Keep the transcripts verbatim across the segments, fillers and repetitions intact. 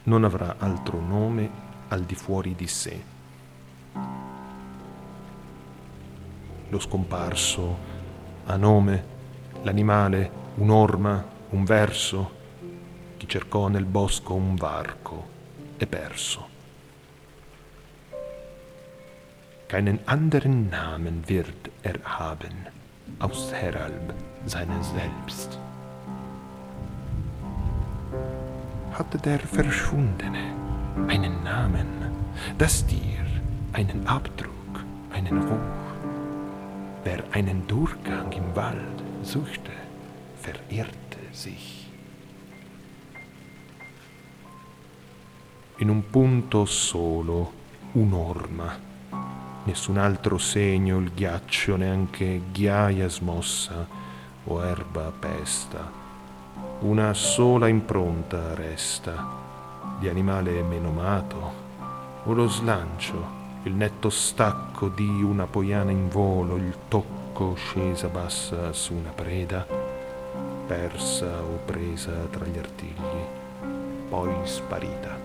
non avrà altro nome al di fuori di sé. Lo scomparso ha nome, l'animale un'orma, un verso. Chi cercò nel bosco un varco è perso. Keinen anderen Namen wird er haben, außerhalb seiner selbst. Hatte der Verschwundene einen Namen, das Tier, einen Abdruck, einen Ruch. Wer einen Durchgang im Wald suchte, verirrte sich. In un punto solo, un'orma. Nessun altro segno, il ghiaccio, neanche ghiaia smossa o erba pesta. Una sola impronta resta, di animale menomato, o lo slancio, il netto stacco di una poiana in volo, il tocco scesa bassa su una preda, persa o presa tra gli artigli, poi sparita.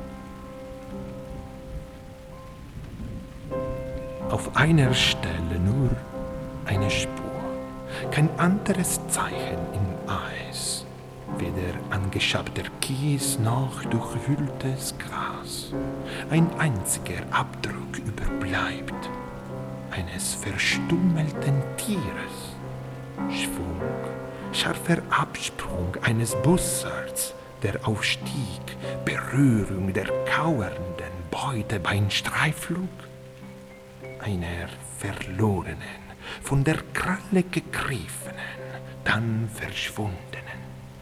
Auf einer Stelle nur eine Spur, kein anderes Zeichen im Eis, weder angeschabter Kies noch durchwühltes Gras. Ein einziger Abdruck überbleibt, eines verstummelten Tieres. Schwung, scharfer Absprung eines Bussards, der aufstieg, Berührung der kauernden Beute beim Streifflug. Einer verlorenen, von der Kralle gegriffenen, dann verschwundenen.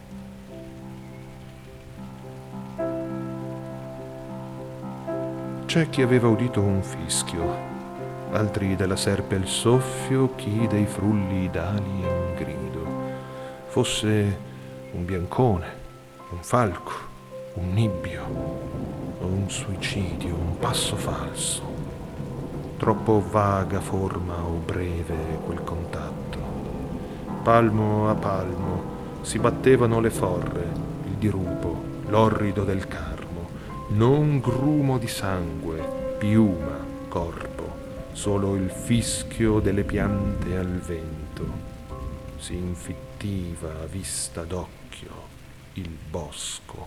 C'è chi aveva udito un fischio, altri della serpe il soffio, chi dei frulli d'ali un grido. Fosse un biancone, un falco, un nibbio, o un suicidio, un passo falso. Troppo vaga forma o breve quel contatto. Palmo a palmo si battevano le forre, il dirupo, l'orrido del carmo, non grumo di sangue, piuma, corpo, solo il fischio delle piante al vento. Si infittiva a vista d'occhio il bosco.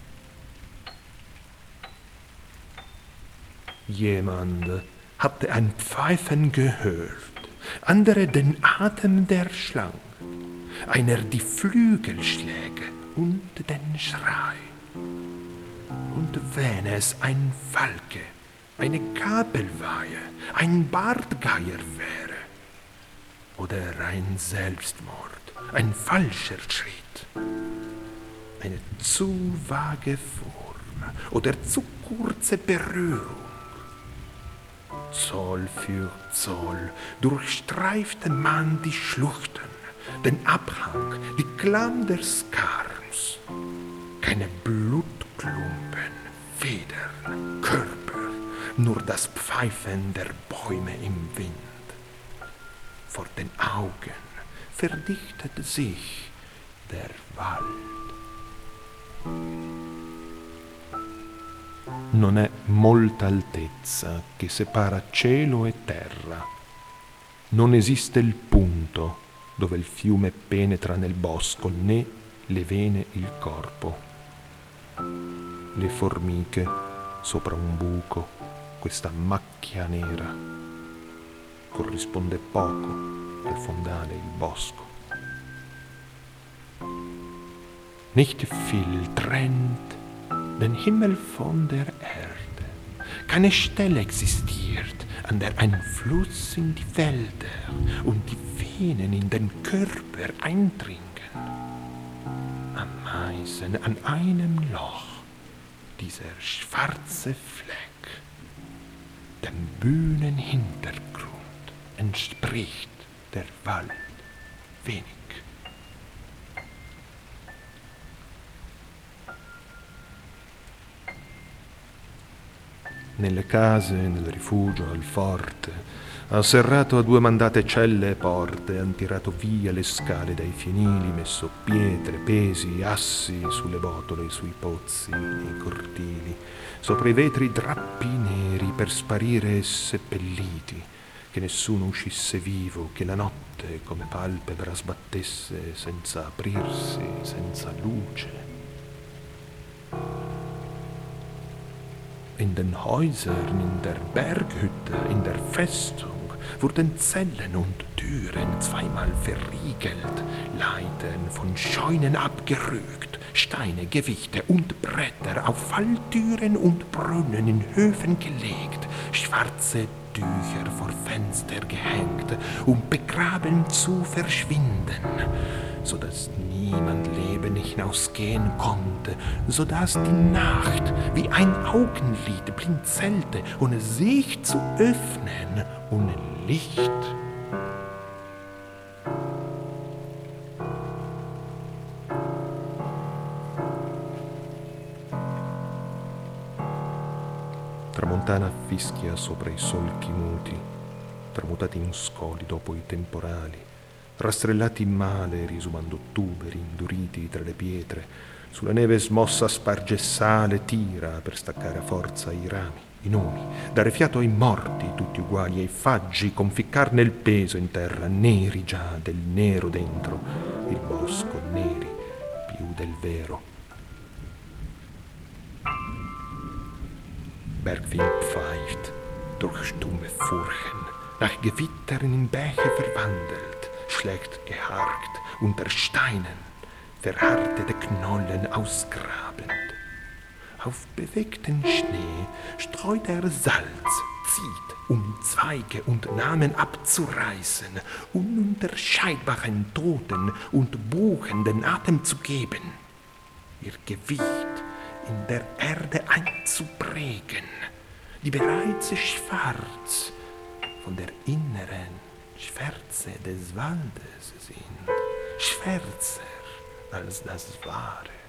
Jemand hatte ein Pfeifen gehört, andere den Atem der Schlange, einer die Flügelschläge und den Schrei. Und wenn es ein Falke, eine Kabelweihe, ein Bartgeier wäre, oder ein Selbstmord, ein falscher Schritt, eine zu vage Form oder zu kurze Berührung, Zoll für Zoll durchstreifte man die Schluchten, den Abhang, die Klamm des Karms. Keine Blutklumpen, Federn, Körper, nur das Pfeifen der Bäume im Wind. Vor den Augen verdichtete sich der Wald. Non è molta altezza che separa cielo e terra. Non esiste il punto dove il fiume penetra nel bosco, né le vene il corpo. Le formiche sopra un buco, questa macchia nera, corrisponde poco al fondale il bosco. Nicht viel trennt den Himmel von der Erde. Keine Stelle existiert, an der ein Fluss in die Wälder und die Venen in den Körper eindringen. Ameisen an einem Loch, dieser schwarze Fleck, dem Bühnenhintergrund entspricht der Wald wenig. Nelle case, nel rifugio, al forte, Ha serrato a due mandate celle e porte, han tirato via le scale dai fienili, messo pietre, pesi, assi sulle botole, sui pozzi, nei cortili, sopra i vetri drappi neri per sparire seppelliti, che nessuno uscisse vivo, che la notte come palpebra sbattesse senza aprirsi, senza luce. In den Häusern, in der Berghütte, in der Festung wurden Zellen und Türen zweimal verriegelt, Leitern von Scheunen abgerügt, Steine, Gewichte und Bretter auf Falltüren und Brunnen in Höfen gelegt, schwarze Tücher vor Fenster gehängt, um begraben zu verschwinden, so dass niemand lebend hinausgehen konnte, so dass die Nacht wie ein Augenlid blinzelte, ohne sich zu öffnen, ohne Licht. Tramontana fischia sopra i solchi muti, tramutati in scoli dopo i temporali, rastrellati male, risumando tuberi induriti tra le pietre. Sulla neve smossa sparge sale, tira per staccare a forza i rami, i nomi, dare fiato ai morti, tutti uguali ai faggi, conficcarne il peso in terra, neri già, del nero dentro, il bosco neri, più del vero. Bergwind pfeift durch stumme Furchen, nach Gewittern in Bäche verwandelt, schlägt geharkt unter Steinen, verhärtete Knollen ausgrabend. Auf bewegten Schnee streut er Salz, zieht, um Zweige und Namen abzureißen, ununterscheidbaren Toten und Buchenden Atem zu geben, ihr Gewicht in der Erde einzuprägen, die bereits schwarz von der inneren Schwärze des Waldes sind, schwärzer als das Wahre.